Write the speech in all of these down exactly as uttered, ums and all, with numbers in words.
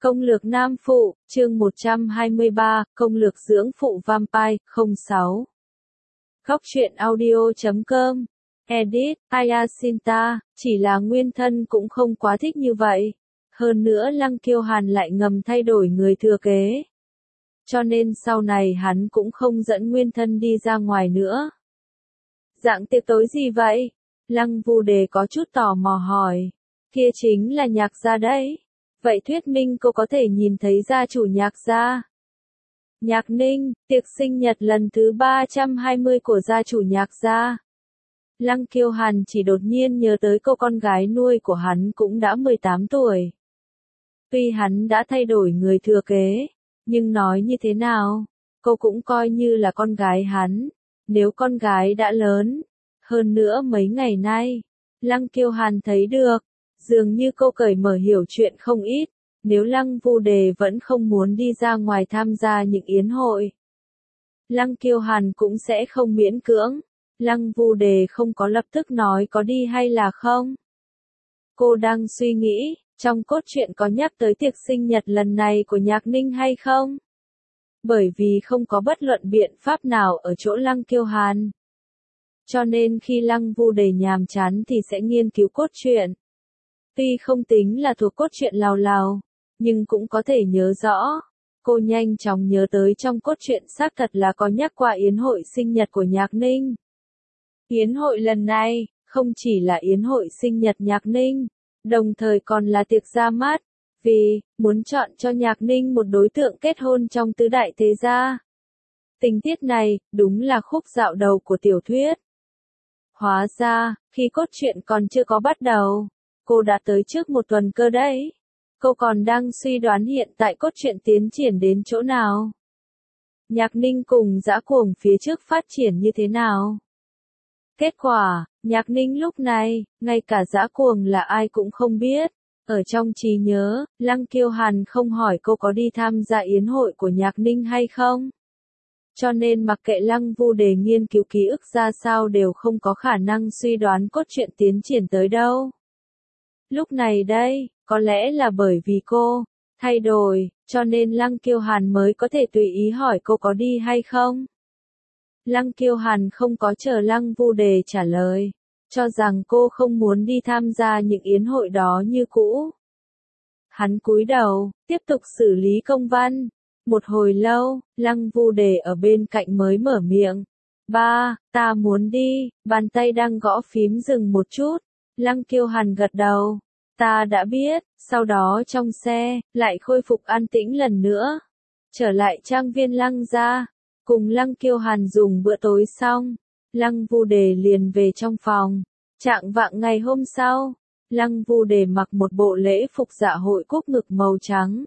Công lược nam phụ, chương một trăm hai mươi ba, công lược dưỡng phụ vampire, không sáu. Góc truyện audio chấm com. Edit, Ayasinta, chỉ là nguyên thân cũng không quá thích như vậy. Hơn nữa Lăng Kiêu Hàn lại ngầm thay đổi người thừa kế. Cho nên sau này hắn cũng không dẫn nguyên thân đi ra ngoài nữa. Dạng tiệc tối gì vậy? Lăng Vu Đề có chút tò mò hỏi. Kia chính là Nhạc gia đấy. Vậy thuyết minh cô có thể nhìn thấy gia chủ Nhạc gia. Nhạc Ninh, tiệc sinh nhật lần thứ ba trăm hai mươi của gia chủ Nhạc gia. Lăng Kiêu Hàn chỉ đột nhiên nhớ tới cô con gái nuôi của hắn cũng đã mười tám tuổi. Tuy hắn đã thay đổi người thừa kế, nhưng nói như thế nào, cô cũng coi như là con gái hắn. Nếu con gái đã lớn, hơn nữa mấy ngày nay, Lăng Kiêu Hàn thấy được, dường như cô cởi mở hiểu chuyện không ít, nếu Lăng Vu Đề vẫn không muốn đi ra ngoài tham gia những yến hội. Lăng Kiêu Hàn cũng sẽ không miễn cưỡng, Lăng Vu Đề không có lập tức nói có đi hay là không. Cô đang suy nghĩ, trong cốt truyện có nhắc tới tiệc sinh nhật lần này của Nhạc Ninh hay không? Bởi vì không có bất luận biện pháp nào ở chỗ Lăng Kiêu Hàn. Cho nên khi Lăng Vu Đề nhàm chán thì sẽ nghiên cứu cốt truyện. Tuy không tính là thuộc cốt truyện lào lào, nhưng cũng có thể nhớ rõ. Cô nhanh chóng nhớ tới trong cốt truyện xác thật là có nhắc qua yến hội sinh nhật của Nhạc Ninh. Yến hội lần này, không chỉ là yến hội sinh nhật Nhạc Ninh, đồng thời còn là tiệc ra mắt, vì muốn chọn cho Nhạc Ninh một đối tượng kết hôn trong tứ đại thế gia. Tình tiết này, đúng là khúc dạo đầu của tiểu thuyết. Hóa ra, khi cốt truyện còn chưa có bắt đầu, cô đã tới trước một tuần cơ đấy. Cô còn đang suy đoán hiện tại cốt truyện tiến triển đến chỗ nào. Nhạc Ninh cùng Dã Cuồng phía trước phát triển như thế nào. Kết quả, Nhạc Ninh lúc này, ngay cả Dã Cuồng là ai cũng không biết. Ở trong trí nhớ, Lăng Kiêu Hàn không hỏi cô có đi tham gia yến hội của Nhạc Ninh hay không. Cho nên mặc kệ Lăng Vu Đề nghiên cứu ký ức ra sao đều không có khả năng suy đoán cốt truyện tiến triển tới đâu. Lúc này đây, có lẽ là bởi vì cô thay đổi, cho nên Lăng Kiêu Hàn mới có thể tùy ý hỏi cô có đi hay không. Lăng Kiêu Hàn không có chờ Lăng Vu Đề trả lời, cho rằng cô không muốn đi tham gia những yến hội đó như cũ. Hắn cúi đầu, tiếp tục xử lý công văn. Một hồi lâu, Lăng Vu Đề ở bên cạnh mới mở miệng. Ba, ta muốn đi, bàn tay đang gõ phím dừng một chút. Lăng Kiêu Hàn gật đầu. Ta đã biết, sau đó trong xe, lại khôi phục an tĩnh lần nữa. Trở lại trang viên Lăng gia, cùng Lăng Kiêu Hàn dùng bữa tối xong. Lăng Vu Đề liền về trong phòng. Trạng vạng ngày hôm sau, Lăng Vu Đề mặc một bộ lễ phục dạ hội cúc ngực màu trắng.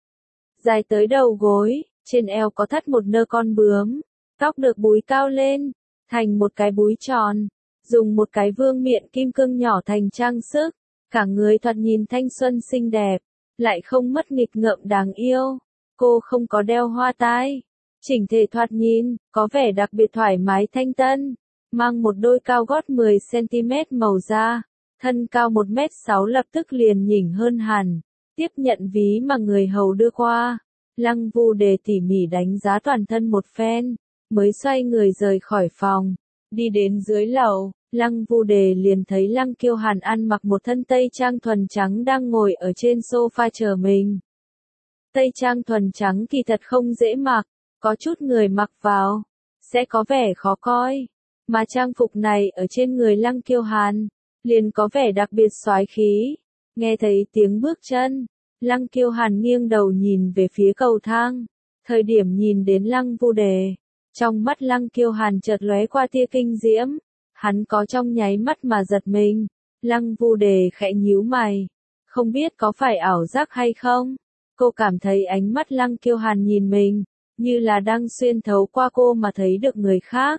Dài tới đầu gối, trên eo có thắt một nơ con bướm, tóc được búi cao lên, thành một cái búi tròn, dùng một cái vương miện kim cương nhỏ thành trang sức, cả người thoạt nhìn thanh xuân xinh đẹp, lại không mất nghịch ngợm đáng yêu. Cô không có đeo hoa tai, chỉnh thể thoạt nhìn, có vẻ đặc biệt thoải mái thanh tân, mang một đôi cao gót mười xăng-ti-mét màu da, thân cao một mét sáu lập tức liền nhỉnh hơn hẳn. Tiếp nhận ví mà người hầu đưa qua, Lăng Vu Đề tỉ mỉ đánh giá toàn thân một phen, mới xoay người rời khỏi phòng. Đi đến dưới lầu, Lăng Vu Đề liền thấy Lăng Kiêu Hàn ăn mặc một thân tây trang thuần trắng đang ngồi ở trên sofa chờ mình. Tây trang thuần trắng kỳ thật không dễ mặc, có chút người mặc vào, sẽ có vẻ khó coi. Mà trang phục này ở trên người Lăng Kiêu Hàn, liền có vẻ đặc biệt soái khí. Nghe thấy tiếng bước chân, Lăng Kiêu Hàn nghiêng đầu nhìn về phía cầu thang. Thời điểm nhìn đến Lăng Vu Đề, trong mắt Lăng Kiêu Hàn chợt lóe qua tia kinh diễm. Hắn có trong nháy mắt mà giật mình. Lăng Vu Đề khẽ nhíu mày. Không biết có phải ảo giác hay không? Cô cảm thấy ánh mắt Lăng Kiêu Hàn nhìn mình, như là đang xuyên thấu qua cô mà thấy được người khác.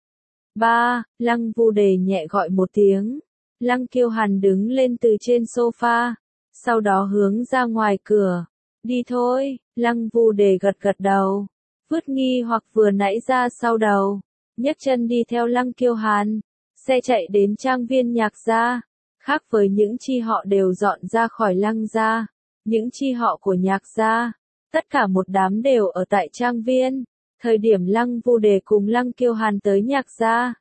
Ba, Lăng Vu Đề nhẹ gọi một tiếng. Lăng Kiêu Hàn đứng lên từ trên sofa, sau đó hướng ra ngoài cửa. Đi thôi, Lăng Vu Đề gật gật đầu, vứt nghi hoặc vừa nãy ra sau đầu, nhấc chân đi theo Lăng Kiêu Hàn. Xe chạy đến trang viên Nhạc gia, khác với những chi họ đều dọn ra khỏi Lăng gia. những chi họ của Nhạc gia, tất cả một đám đều ở tại trang viên. Thời điểm Lăng Vu Đề cùng Lăng Kiêu Hàn tới Nhạc gia,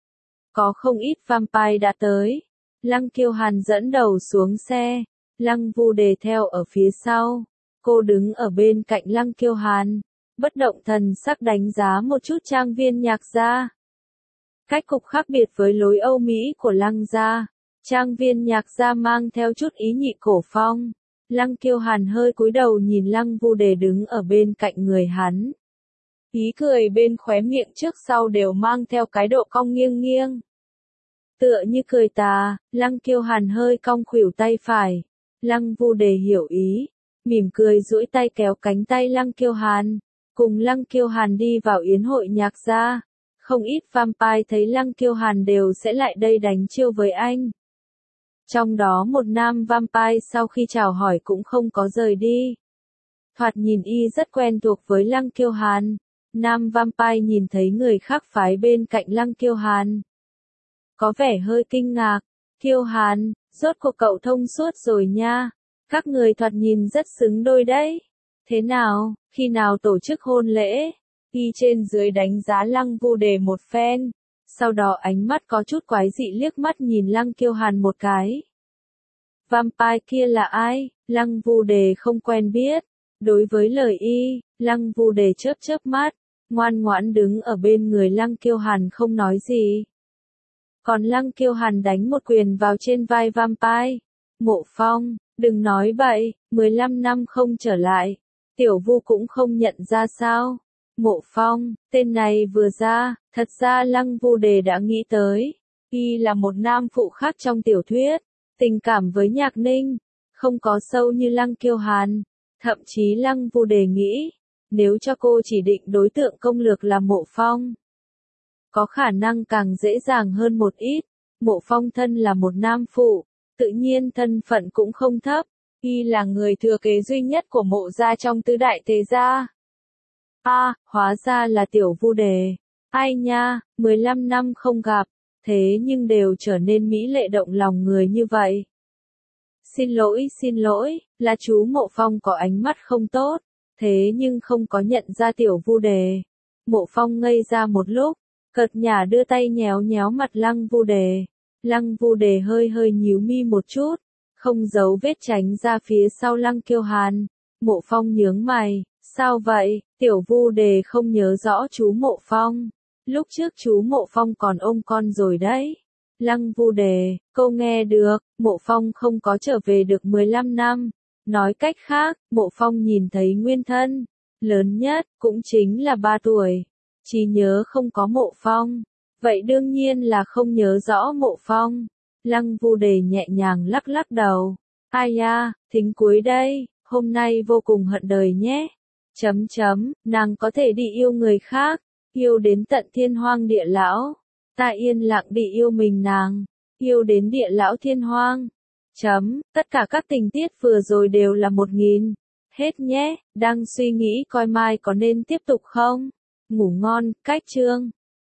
có không ít vampire đã tới. Lăng Kiêu Hàn dẫn đầu xuống xe, Lăng Vu Đề theo ở phía sau. Cô đứng ở bên cạnh Lăng Kiêu Hàn, bất động thần sắc đánh giá một chút trang viên Nhạc gia. Cách cục khác biệt với lối Âu Mỹ của Lăng gia, trang viên Nhạc gia mang theo chút ý nhị cổ phong. Lăng Kiêu Hàn hơi cúi đầu nhìn Lăng Vu Đề đứng ở bên cạnh người hắn. Ý cười bên khóe miệng trước sau đều mang theo cái độ cong nghiêng nghiêng. Tựa như cười tà, Lăng Kiêu Hàn hơi cong khuỷu tay phải. Lăng Vu Đề hiểu ý, mỉm cười duỗi tay kéo cánh tay Lăng Kiêu Hàn, cùng Lăng Kiêu Hàn đi vào yến hội Nhạc gia. Không ít vampire thấy Lăng Kiêu Hàn đều sẽ lại đây đánh chiêu với anh. Trong đó một nam vampire sau khi chào hỏi cũng không có rời đi. Thoạt nhìn y rất quen thuộc với Lăng Kiêu Hàn. Nam vampire nhìn thấy người khác phái bên cạnh Lăng Kiêu Hàn, có vẻ hơi kinh ngạc. Kiêu Hàn, rốt cuộc cậu thông suốt rồi nha. Các người thoạt nhìn rất xứng đôi đấy. Thế nào, khi nào tổ chức hôn lễ? Y trên dưới đánh giá Lăng Vu Đề một phen. Sau đó ánh mắt có chút quái dị liếc mắt nhìn Lăng Kiêu Hàn một cái. Vampire kia là ai? Lăng Vu Đề không quen biết. Đối với lời y, Lăng Vu Đề chớp chớp mắt, ngoan ngoãn đứng ở bên người Lăng Kiêu Hàn không nói gì. Còn Lăng Kiêu Hàn đánh một quyền vào trên vai vampire. Mộ Phong, đừng nói bậy, mười lăm năm không trở lại. Tiểu Vu cũng không nhận ra sao? Mộ Phong, tên này vừa ra, thật ra Lăng Vu Đề đã nghĩ tới. Y là một nam phụ khác trong tiểu thuyết, tình cảm với Nhạc Ninh, không có sâu như Lăng Kiêu Hàn. Thậm chí Lăng Vu Đề nghĩ, nếu cho cô chỉ định đối tượng công lược là Mộ Phong, có khả năng càng dễ dàng hơn một ít. Mộ Phong thân là một nam phụ, tự nhiên thân phận cũng không thấp. Y là người thừa kế duy nhất của Mộ gia trong tứ đại thế gia. A, à, hóa ra là Tiểu Vu Đề. Ai nha, mười lăm năm không gặp, thế nhưng đều trở nên mỹ lệ động lòng người như vậy. Xin lỗi, xin lỗi, là chú Mộ Phong có ánh mắt không tốt, thế nhưng không có nhận ra Tiểu Vu Đề. Mộ Phong ngây ra một lúc, cợt nhả đưa tay nhéo nhéo mặt Lăng Vu Đề. Lăng Vu Đề hơi hơi nhíu mi một chút, không giấu vết tránh ra phía sau Lăng Kiêu Hàn. Mộ Phong nhướng mày, sao vậy? Tiểu Vu Đề không nhớ rõ chú Mộ Phong. Lúc trước chú Mộ Phong còn ôm con rồi đấy. Lăng Vu Đề, cô nghe được, Mộ Phong không có trở về được mười lăm năm. Nói cách khác, Mộ Phong nhìn thấy nguyên thân lớn nhất, cũng chính là ba tuổi. Chỉ nhớ không có Mộ Phong. Vậy đương nhiên là không nhớ rõ Mộ Phong. Lăng Vu Đề nhẹ nhàng lắc lắc đầu. Ai ya, thính cuối đây, hôm nay vô cùng hận đời nhé. Chấm chấm, nàng có thể đi yêu người khác, yêu đến tận thiên hoang địa lão. Ta yên lặng đi yêu mình nàng, yêu đến địa lão thiên hoang. Chấm, tất cả các tình tiết vừa rồi đều là một nghìn. Hết nhé, đang suy nghĩ coi mai có nên tiếp tục không? Ngủ ngon, cách chương.